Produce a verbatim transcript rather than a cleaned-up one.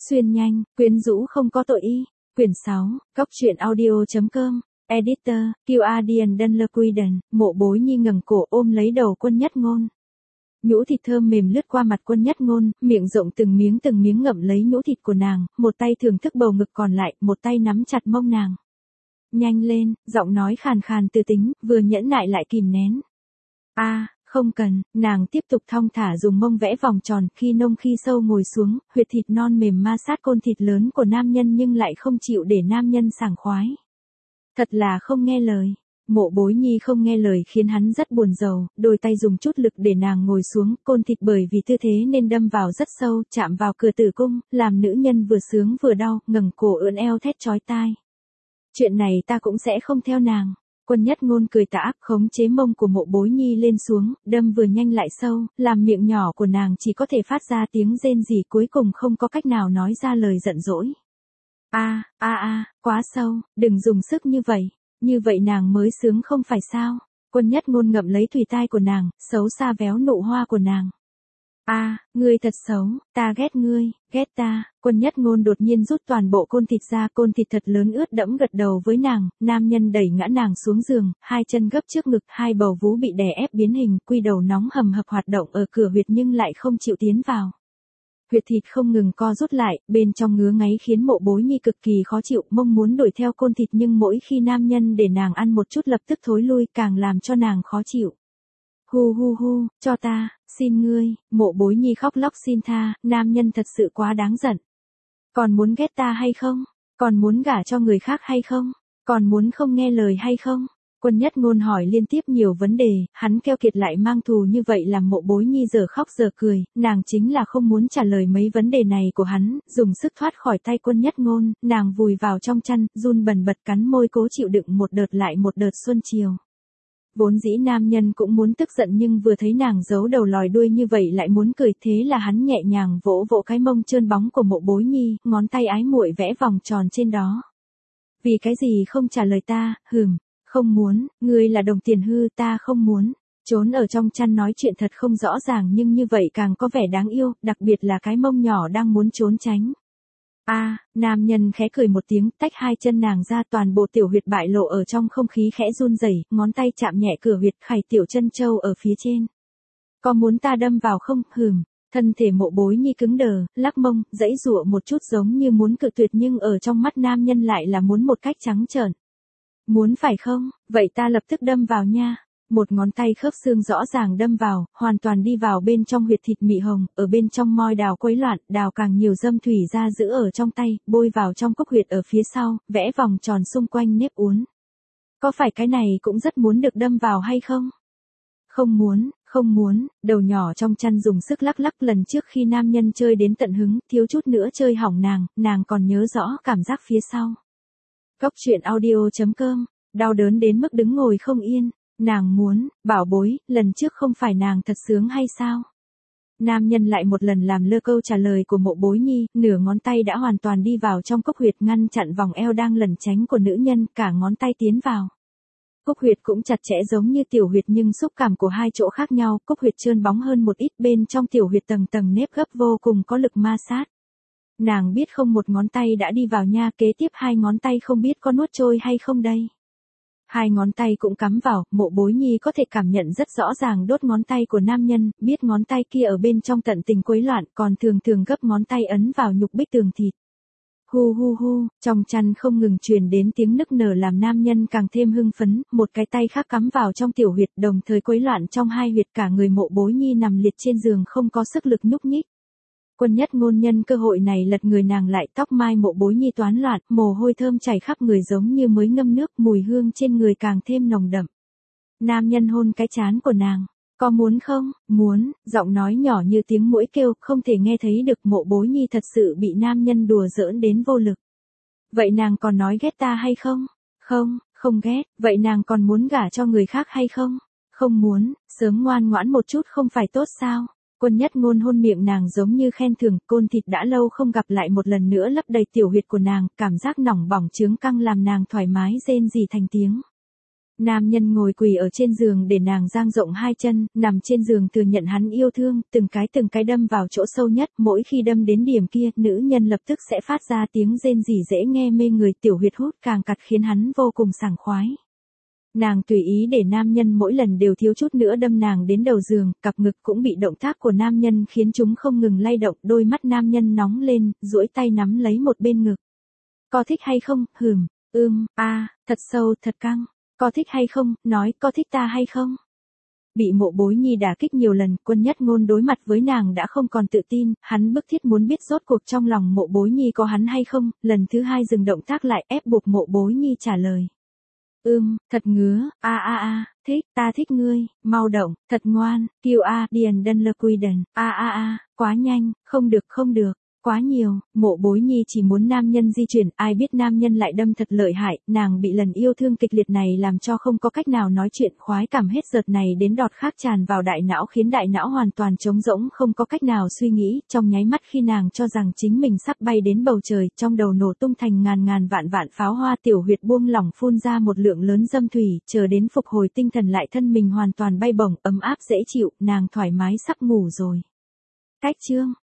Xuyên nhanh, quyến rũ không có tội y. Quyển sáu, Cóc truyện audio chấm com, Editor, Guardian Dunlequiden, Mộ Bối Nhi ngẩng cổ ôm lấy đầu Quân Nhất Ngôn. Nhũ thịt thơm mềm lướt qua mặt Quân Nhất Ngôn, miệng rộng từng miếng từng miếng ngậm lấy nhũ thịt của nàng, một tay thưởng thức bầu ngực còn lại, một tay nắm chặt mông nàng. Nhanh lên, giọng nói khàn khàn từ tính, vừa nhẫn nại lại kìm nén. A, à, không cần, nàng tiếp tục thong thả dùng mông vẽ vòng tròn, khi nông khi sâu ngồi xuống, huyệt thịt non mềm ma sát côn thịt lớn của nam nhân nhưng lại không chịu để nam nhân sảng khoái. Thật là không nghe lời. Mộ Bối Nhi không nghe lời khiến hắn rất buồn rầu, đôi tay dùng chút lực để nàng ngồi xuống, côn thịt bởi vì tư thế nên đâm vào rất sâu, chạm vào cửa tử cung, làm nữ nhân vừa sướng vừa đau, ngẩng cổ ưỡn eo thét chói tai. Chuyện này ta cũng sẽ không theo nàng. Quân Nhất Ngôn cười tà ác khống chế mông của Mộ Bối Nhi lên xuống, đâm vừa nhanh lại sâu, làm miệng nhỏ của nàng chỉ có thể phát ra tiếng rên rỉ, cuối cùng không có cách nào nói ra lời giận dỗi. A, a a, quá sâu, đừng dùng sức như vậy, như vậy nàng mới sướng không phải sao? Quân Nhất Ngôn ngậm lấy thùy tai của nàng, xấu xa véo nụ hoa của nàng. A, à, ngươi thật xấu, ta ghét ngươi, ghét ta. Quân Nhất Ngôn đột nhiên rút toàn bộ côn thịt ra, côn thịt thật lớn ướt đẫm gật đầu với nàng, nam nhân đẩy ngã nàng xuống giường, hai chân gấp trước ngực, hai bầu vú bị đè ép biến hình, quy đầu nóng hầm hập hoạt động ở cửa huyệt nhưng lại không chịu tiến vào. Huyệt thịt không ngừng co rút lại, bên trong ngứa ngáy khiến Mộ Bối Nhi cực kỳ khó chịu, mong muốn đuổi theo côn thịt nhưng mỗi khi nam nhân để nàng ăn một chút lập tức thối lui, càng làm cho nàng khó chịu. Hu hu hu, cho ta, xin ngươi, Mộ Bối Nhi khóc lóc xin tha, nam nhân thật sự quá đáng giận. Còn muốn ghét ta hay không? Còn muốn gả cho người khác hay không? Còn muốn không nghe lời hay không? Quân Nhất Ngôn hỏi liên tiếp nhiều vấn đề, hắn keo kiệt lại mang thù như vậy làm Mộ Bối Nhi giờ khóc giờ cười, nàng chính là không muốn trả lời mấy vấn đề này của hắn, dùng sức thoát khỏi tay Quân Nhất Ngôn, nàng vùi vào trong chăn, run bần bật cắn môi cố chịu đựng một đợt lại một đợt xuân chiều. Vốn dĩ nam nhân cũng muốn tức giận nhưng vừa thấy nàng giấu đầu lòi đuôi như vậy lại muốn cười, thế là hắn nhẹ nhàng vỗ vỗ cái mông trơn bóng của Mộ Bối Nhi, ngón tay ái muội vẽ vòng tròn trên đó. Vì cái gì không trả lời ta, hừm. Không muốn, ngươi là đồng tiền hư, ta không muốn. Trốn ở trong chăn nói chuyện thật không rõ ràng nhưng như vậy càng có vẻ đáng yêu, đặc biệt là cái mông nhỏ đang muốn trốn tránh. A, à, nam nhân khẽ cười một tiếng, tách hai chân nàng ra, toàn bộ tiểu huyệt bại lộ ở trong không khí khẽ run rẩy, ngón tay chạm nhẹ cửa huyệt, khải tiểu chân châu ở phía trên. Có muốn ta đâm vào không, hừm. Thân thể Mộ Bối Nhi cứng đờ, lắc mông, giãy giụa một chút giống như muốn cự tuyệt nhưng ở trong mắt nam nhân lại là muốn một cách trắng trợn. Muốn phải không? Vậy ta lập tức đâm vào nha. Một ngón tay khớp xương rõ ràng đâm vào, hoàn toàn đi vào bên trong huyệt thịt mị hồng, ở bên trong moi đào quấy loạn, đào càng nhiều dâm thủy ra giữ ở trong tay, bôi vào trong cốc huyệt ở phía sau, vẽ vòng tròn xung quanh nếp uốn. Có phải cái này cũng rất muốn được đâm vào hay không? Không muốn, không muốn, đầu nhỏ trong chăn dùng sức lắc lắc, lần trước khi nam nhân chơi đến tận hứng, thiếu chút nữa chơi hỏng nàng, nàng còn nhớ rõ cảm giác phía sau. Cóc truyện audio chấm com, đau đớn đến mức đứng ngồi không yên, nàng muốn, bảo bối, lần trước không phải nàng thật sướng hay sao? Nam nhân lại một lần làm lơ câu trả lời của Mộ Bối Nhi, nửa ngón tay đã hoàn toàn đi vào trong cốc huyệt ngăn chặn vòng eo đang lẩn tránh của nữ nhân, cả ngón tay tiến vào. Cốc huyệt cũng chặt chẽ giống như tiểu huyệt nhưng xúc cảm của hai chỗ khác nhau, cốc huyệt trơn bóng hơn một ít, bên trong tiểu huyệt tầng tầng nếp gấp vô cùng có lực ma sát. Nàng biết không, một ngón tay đã đi vào nha, kế tiếp hai ngón tay không biết có nuốt trôi hay không đây. Hai ngón tay cũng cắm vào, Mộ Bối Nhi có thể cảm nhận rất rõ ràng đốt ngón tay của nam nhân, biết ngón tay kia ở bên trong tận tình quấy loạn, còn thường thường gấp ngón tay ấn vào nhục bích tường thịt. Hu hu hu, trong chăn không ngừng truyền đến tiếng nức nở làm nam nhân càng thêm hưng phấn, một cái tay khác cắm vào trong tiểu huyệt đồng thời quấy loạn trong hai huyệt, cả người Mộ Bối Nhi nằm liệt trên giường không có sức lực nhúc nhích. Quân Nhất Ngôn nhân cơ hội này lật người nàng lại, tóc mai Mộ Bối Nhi toán loạn, mồ hôi thơm chảy khắp người giống như mới ngâm nước, mùi hương trên người càng thêm nồng đậm. Nam nhân hôn cái trán của nàng, có muốn không? Muốn, giọng nói nhỏ như tiếng muỗi kêu, không thể nghe thấy được. Mộ Bối Nhi thật sự bị nam nhân đùa giỡn đến vô lực. Vậy nàng còn nói ghét ta hay không? Không, không ghét, vậy nàng còn muốn gả cho người khác hay không? Không muốn, sớm ngoan ngoãn một chút không phải tốt sao? Quân Nhất Ngôn hôn miệng nàng giống như khen thưởng, côn thịt đã lâu không gặp lại một lần nữa lấp đầy tiểu huyệt của nàng, cảm giác nỏng bỏng chướng căng làm nàng thoải mái rên rỉ thành tiếng. Nam nhân ngồi quỳ ở trên giường để nàng dang rộng hai chân, nằm trên giường thừa nhận hắn yêu thương, từng cái từng cái đâm vào chỗ sâu nhất, mỗi khi đâm đến điểm kia, nữ nhân lập tức sẽ phát ra tiếng rên rỉ dễ nghe mê người, tiểu huyệt hút càng cặt khiến hắn vô cùng sảng khoái. Nàng tùy ý để nam nhân mỗi lần đều thiếu chút nữa đâm nàng đến đầu giường, cặp ngực cũng bị động tác của nam nhân khiến chúng không ngừng lay động, đôi mắt nam nhân nóng lên, duỗi tay nắm lấy một bên ngực. Có thích hay không, hừm, ưm, a, thật sâu, thật căng. Có thích hay không, nói, có thích ta hay không? Bị Mộ Bối Nhi đả kích nhiều lần, Quân Nhất Ngôn đối mặt với nàng đã không còn tự tin, hắn bức thiết muốn biết rốt cuộc trong lòng Mộ Bối Nhi có hắn hay không, lần thứ hai dừng động tác lại ép buộc Mộ Bối Nhi trả lời. Ưm, thật ngứa, a a a, thích, ta thích ngươi, mau động, thật ngoan, kiều a, điền đân lơ quy đần, a a a, quá nhanh, không được không được. Quá nhiều, Mộ Bối Nhi chỉ muốn nam nhân di chuyển, ai biết nam nhân lại đâm thật lợi hại, nàng bị lần yêu thương kịch liệt này làm cho không có cách nào nói chuyện, khoái cảm hết đợt này đến đọt khác tràn vào đại não khiến đại não hoàn toàn trống rỗng, không có cách nào suy nghĩ, trong nháy mắt khi nàng cho rằng chính mình sắp bay đến bầu trời, trong đầu nổ tung thành ngàn ngàn vạn vạn pháo hoa, tiểu huyệt buông lỏng phun ra một lượng lớn dâm thủy, chờ đến phục hồi tinh thần lại thân mình hoàn toàn bay bổng, ấm áp dễ chịu, nàng thoải mái sắp ngủ rồi. Cách chương